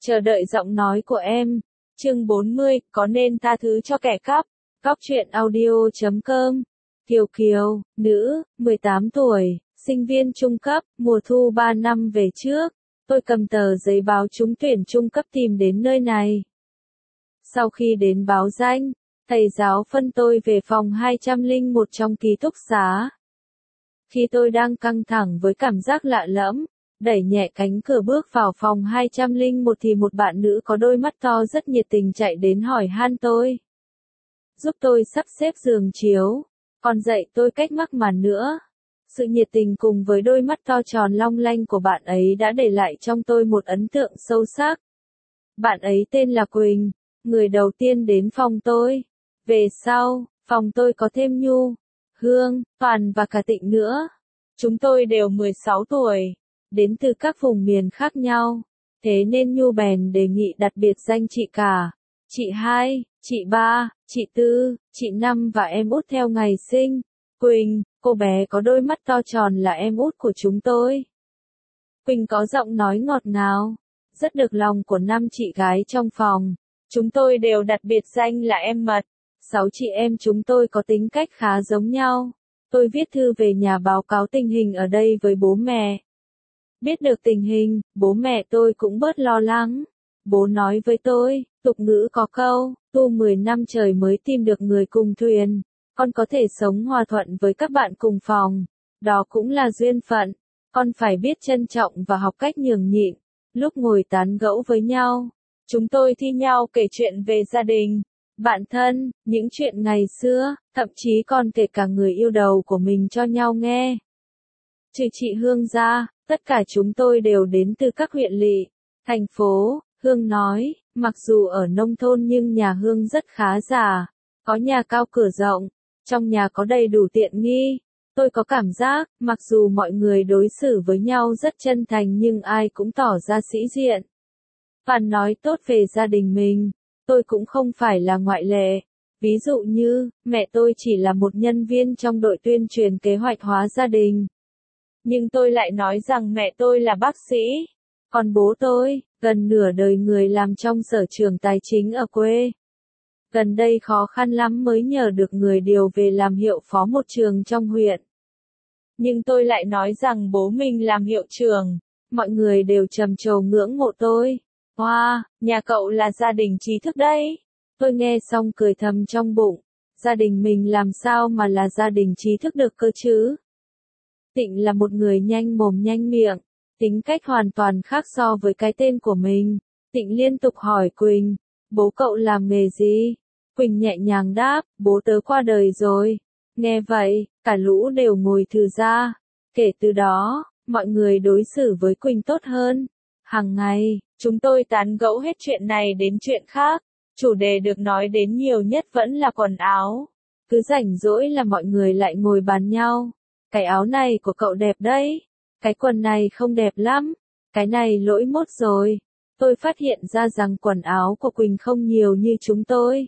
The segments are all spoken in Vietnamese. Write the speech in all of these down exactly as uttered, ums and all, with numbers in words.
Chờ đợi giọng nói của em. Chương bốn mươi, có nên tha thứ cho kẻ cắp? Góc truyện audio chấm com. Kiều Kiều, nữ, mười tám tuổi, sinh viên trung cấp, mùa thu ba năm về trước. Tôi cầm tờ giấy báo trúng tuyển trung cấp tìm đến nơi này. Sau khi đến báo danh, thầy giáo phân tôi về phòng hai trăm lẻ một trong ký túc xá. Khi tôi đang căng thẳng với cảm giác lạ lẫm, đẩy nhẹ cánh cửa bước vào phòng hai trăm lẻ một thì một bạn nữ có đôi mắt to rất nhiệt tình chạy đến hỏi han tôi. Giúp tôi sắp xếp giường chiếu, còn dạy tôi cách mắc màn nữa. Sự nhiệt tình cùng với đôi mắt to tròn long lanh của bạn ấy đã để lại trong tôi một ấn tượng sâu sắc. Bạn ấy tên là Quỳnh, người đầu tiên đến phòng tôi. Về sau, phòng tôi có thêm Nhu, Hương, Toàn và cả Tịnh nữa. Chúng tôi đều mười sáu tuổi, đến từ các vùng miền khác nhau. Thế nên Nhu bèn đề nghị đặt biệt danh chị cả, chị hai, chị ba, chị tư, chị năm và em út theo ngày sinh. Quỳnh, cô bé có đôi mắt to tròn là em út của chúng tôi. Quỳnh có giọng nói ngọt ngào, rất được lòng của năm chị gái trong phòng. Chúng tôi đều đặt biệt danh là em mật. Sáu chị em chúng tôi có tính cách khá giống nhau. Tôi viết thư về nhà báo cáo tình hình ở đây với bố mẹ. Biết được tình hình, bố mẹ tôi cũng bớt lo lắng. Bố nói với tôi, tục ngữ có câu, tu mười năm trời mới tìm được người cùng thuyền. Con có thể sống hòa thuận với các bạn cùng phòng. Đó cũng là duyên phận. Con phải biết trân trọng và học cách nhường nhịn. Lúc ngồi tán gẫu với nhau, chúng tôi thi nhau kể chuyện về gia đình, bạn thân, những chuyện ngày xưa, thậm chí còn kể cả người yêu đầu của mình cho nhau nghe. Trừ chị Hương ra, tất cả chúng tôi đều đến từ các huyện lỵ, thành phố. Hương nói, mặc dù ở nông thôn nhưng nhà Hương rất khá giả, có nhà cao cửa rộng, trong nhà có đầy đủ tiện nghi. Tôi có cảm giác, mặc dù mọi người đối xử với nhau rất chân thành nhưng ai cũng tỏ ra sĩ diện. Và nói tốt về gia đình mình, tôi cũng không phải là ngoại lệ. Ví dụ như, mẹ tôi chỉ là một nhân viên trong đội tuyên truyền kế hoạch hóa gia đình. Nhưng tôi lại nói rằng mẹ tôi là bác sĩ. Còn bố tôi, gần nửa đời người làm trong sở trường tài chính ở quê. Gần đây khó khăn lắm mới nhờ được người điều về làm hiệu phó một trường trong huyện. Nhưng tôi lại nói rằng bố mình làm hiệu trưởng. Mọi người đều trầm trồ ngưỡng mộ tôi. Wow, nhà cậu là gia đình trí thức đấy. Tôi nghe xong cười thầm trong bụng. Gia đình mình làm sao mà là gia đình trí thức được cơ chứ? Tịnh là một người nhanh mồm nhanh miệng. Tính cách hoàn toàn khác so với cái tên của mình. Tịnh liên tục hỏi Quỳnh, bố cậu làm nghề gì? Quỳnh nhẹ nhàng đáp, bố tớ qua đời rồi. Nghe vậy, cả lũ đều ngồi thừ ra. Kể từ đó, mọi người đối xử với Quỳnh tốt hơn. Hàng ngày, chúng tôi tán gẫu hết chuyện này đến chuyện khác. Chủ đề được nói đến nhiều nhất vẫn là quần áo. Cứ rảnh rỗi là mọi người lại ngồi bàn nhau. Cái áo này của cậu đẹp đấy. Cái quần này không đẹp lắm. Cái này lỗi mốt rồi. Tôi phát hiện ra rằng quần áo của Quỳnh không nhiều như chúng tôi.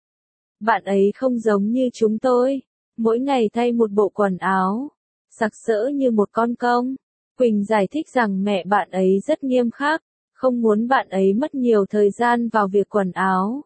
Bạn ấy không giống như chúng tôi. Mỗi ngày thay một bộ quần áo. Sặc sỡ như một con công. Quỳnh giải thích rằng mẹ bạn ấy rất nghiêm khắc. Không muốn bạn ấy mất nhiều thời gian vào việc quần áo.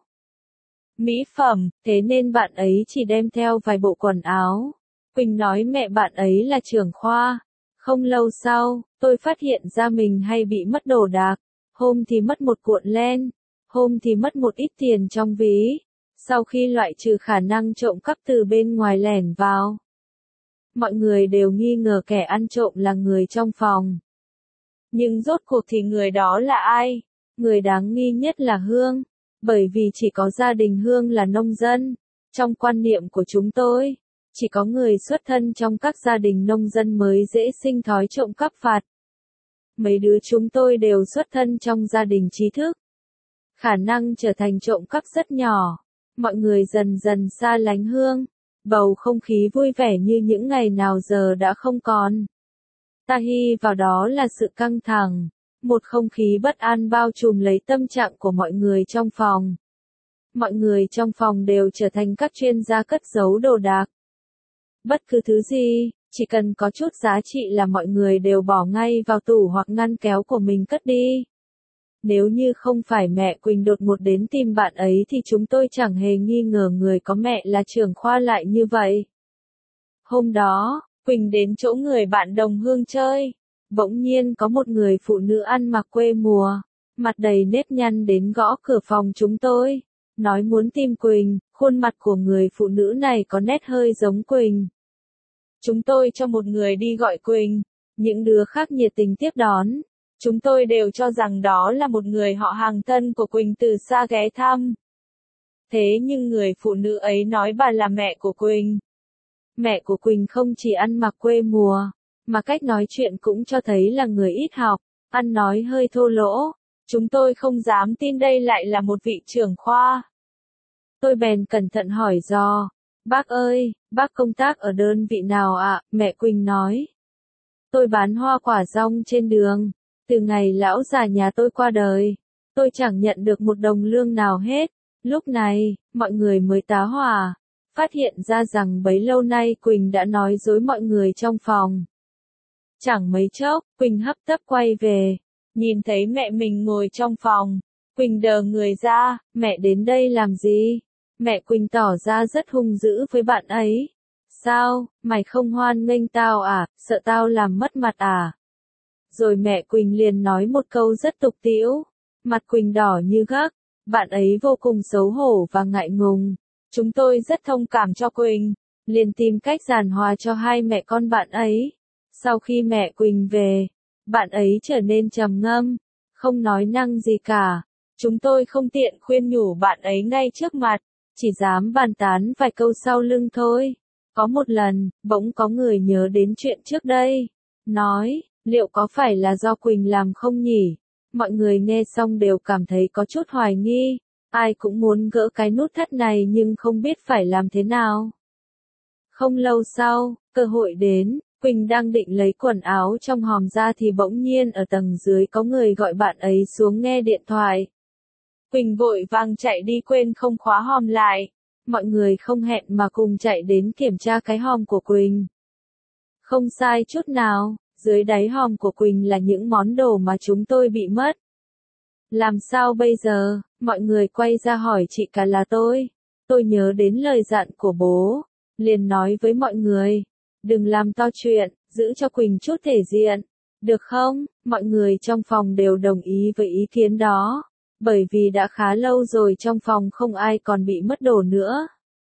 Mỹ phẩm, thế nên bạn ấy chỉ đem theo vài bộ quần áo. Quỳnh nói mẹ bạn ấy là trưởng khoa. Không lâu sau, tôi phát hiện ra mình hay bị mất đồ đạc. Hôm thì mất một cuộn len, hôm thì mất một ít tiền trong ví. Sau khi loại trừ khả năng trộm cắp từ bên ngoài lẻn vào, mọi người đều nghi ngờ kẻ ăn trộm là người trong phòng. Nhưng rốt cuộc thì người đó là ai? Người đáng nghi nhất là Hương, bởi vì chỉ có gia đình Hương là nông dân. Trong quan niệm của chúng tôi, chỉ có người xuất thân trong các gia đình nông dân mới dễ sinh thói trộm cắp vặt. Mấy đứa chúng tôi đều xuất thân trong gia đình trí thức. Khả năng trở thành trộm cắp rất nhỏ. Mọi người dần dần xa lánh Hương. Bầu không khí vui vẻ như những ngày nào giờ đã không còn. Ta hy vào đó là sự căng thẳng. Một không khí bất an bao trùm lấy tâm trạng của mọi người trong phòng. Mọi người trong phòng đều trở thành các chuyên gia cất giấu đồ đạc. Bất cứ thứ gì, chỉ cần có chút giá trị là mọi người đều bỏ ngay vào tủ hoặc ngăn kéo của mình cất đi. Nếu như không phải mẹ Quỳnh đột ngột đến tìm bạn ấy thì chúng tôi chẳng hề nghi ngờ người có mẹ là trưởng khoa lại như vậy. Hôm đó, Quỳnh đến chỗ người bạn đồng hương chơi. Bỗng nhiên có một người phụ nữ ăn mặc quê mùa, mặt đầy nếp nhăn đến gõ cửa phòng chúng tôi, nói muốn tìm Quỳnh. Khuôn mặt của người phụ nữ này có nét hơi giống Quỳnh. Chúng tôi cho một người đi gọi Quỳnh, những đứa khác nhiệt tình tiếp đón. Chúng tôi đều cho rằng đó là một người họ hàng thân của Quỳnh từ xa ghé thăm. Thế nhưng người phụ nữ ấy nói bà là mẹ của Quỳnh. Mẹ của Quỳnh không chỉ ăn mặc quê mùa, mà cách nói chuyện cũng cho thấy là người ít học, ăn nói hơi thô lỗ. Chúng tôi không dám tin đây lại là một vị trưởng khoa. Tôi bèn cẩn thận hỏi dò, bác ơi, bác công tác ở đơn vị nào ạ? Mẹ Quỳnh nói. Tôi bán hoa quả rong trên đường. Từ ngày lão già nhà tôi qua đời, tôi chẳng nhận được một đồng lương nào hết. Lúc này, mọi người mới tá hỏa, phát hiện ra rằng bấy lâu nay Quỳnh đã nói dối mọi người trong phòng. Chẳng mấy chốc, Quỳnh hấp tấp quay về, nhìn thấy mẹ mình ngồi trong phòng. Quỳnh đờ người ra, mẹ đến đây làm gì? Mẹ Quỳnh tỏ ra rất hung dữ với bạn ấy. Sao, mày không hoan nghênh tao à, sợ tao làm mất mặt à? Rồi mẹ Quỳnh liền nói một câu rất tục tĩu. Mặt Quỳnh đỏ như gấc, bạn ấy vô cùng xấu hổ và ngại ngùng. Chúng tôi rất thông cảm cho Quỳnh, liền tìm cách giàn hòa cho hai mẹ con bạn ấy. Sau khi mẹ Quỳnh về, bạn ấy trở nên trầm ngâm, không nói năng gì cả. Chúng tôi không tiện khuyên nhủ bạn ấy ngay trước mặt, chỉ dám bàn tán vài câu sau lưng thôi. Có một lần, bỗng có người nhớ đến chuyện trước đây, nói, liệu có phải là do Quỳnh làm không nhỉ? Mọi người nghe xong đều cảm thấy có chút hoài nghi, ai cũng muốn gỡ cái nút thắt này nhưng không biết phải làm thế nào. Không lâu sau, cơ hội đến, Quỳnh đang định lấy quần áo trong hòm ra thì bỗng nhiên ở tầng dưới có người gọi bạn ấy xuống nghe điện thoại. Quỳnh vội vàng chạy đi quên không khóa hòm lại. Mọi người không hẹn mà cùng chạy đến kiểm tra cái hòm của Quỳnh. Không sai chút nào, dưới đáy hòm của Quỳnh là những món đồ mà chúng tôi bị mất. Làm sao bây giờ? Mọi người quay ra hỏi chị cả là tôi. Tôi nhớ đến lời dặn của bố, liền nói với mọi người, đừng làm to chuyện, giữ cho Quỳnh chút thể diện, được không? Mọi người trong phòng đều đồng ý với ý kiến đó, bởi vì đã khá lâu rồi trong phòng không ai còn bị mất đồ nữa.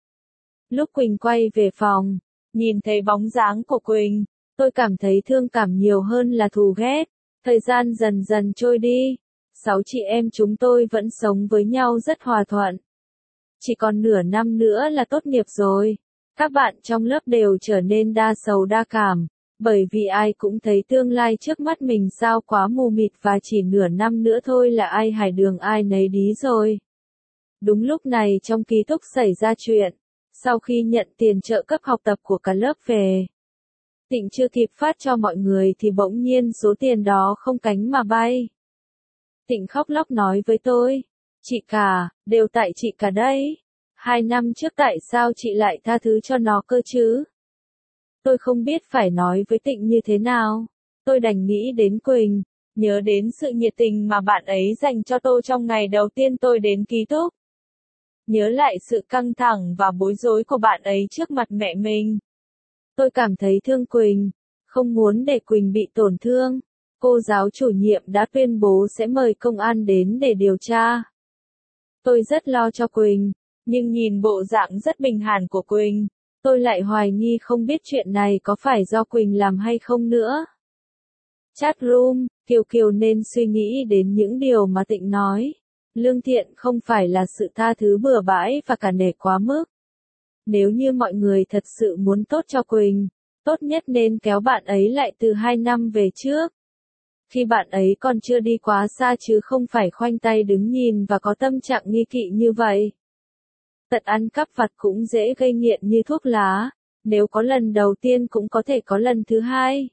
Lúc Quỳnh quay về phòng, nhìn thấy bóng dáng của Quỳnh, tôi cảm thấy thương cảm nhiều hơn là thù ghét. Thời gian dần dần trôi đi, sáu chị em chúng tôi vẫn sống với nhau rất hòa thuận. Chỉ còn nửa năm nữa là tốt nghiệp rồi. Các bạn trong lớp đều trở nên đa sầu đa cảm, bởi vì ai cũng thấy tương lai trước mắt mình sao quá mù mịt và chỉ nửa năm nữa thôi là ai hải đường ai nấy đi rồi. Đúng lúc này trong ký túc xảy ra chuyện, sau khi nhận tiền trợ cấp học tập của cả lớp về, Tịnh chưa kịp phát cho mọi người thì bỗng nhiên số tiền đó không cánh mà bay. Tịnh khóc lóc nói với tôi, chị cả, đều tại chị cả đấy. Hai năm trước tại sao chị lại tha thứ cho nó cơ chứ? Tôi không biết phải nói với Tịnh như thế nào. Tôi đành nghĩ đến Quỳnh, nhớ đến sự nhiệt tình mà bạn ấy dành cho tôi trong ngày đầu tiên tôi đến ký túc. Nhớ lại sự căng thẳng và bối rối của bạn ấy trước mặt mẹ mình. Tôi cảm thấy thương Quỳnh, không muốn để Quỳnh bị tổn thương. Cô giáo chủ nhiệm đã tuyên bố sẽ mời công an đến để điều tra. Tôi rất lo cho Quỳnh, nhưng nhìn bộ dạng rất bình thản của Quỳnh, tôi lại hoài nghi không biết chuyện này có phải do Quỳnh làm hay không nữa. Chat room, Kiều Kiều nên suy nghĩ đến những điều mà Tịnh nói. Lương thiện không phải là sự tha thứ bừa bãi và cả nể quá mức. Nếu như mọi người thật sự muốn tốt cho Quỳnh, tốt nhất nên kéo bạn ấy lại từ hai năm về trước. Khi bạn ấy còn chưa đi quá xa chứ không phải khoanh tay đứng nhìn và có tâm trạng nghi kỵ như vậy. Tật ăn cắp vặt cũng dễ gây nghiện như thuốc lá, nếu có lần đầu tiên cũng có thể có lần thứ hai.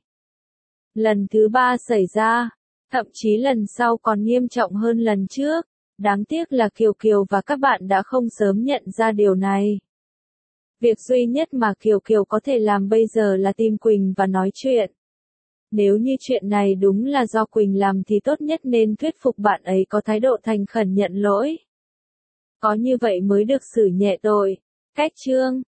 Lần thứ ba xảy ra, thậm chí lần sau còn nghiêm trọng hơn lần trước. Đáng tiếc là Kiều Kiều và các bạn đã không sớm nhận ra điều này. Việc duy nhất mà Kiều Kiều có thể làm bây giờ là tìm Quỳnh và nói chuyện. Nếu như chuyện này đúng là do Quỳnh làm thì tốt nhất nên thuyết phục bạn ấy có thái độ thành khẩn nhận lỗi. Có như vậy mới được xử nhẹ tội. Cách chương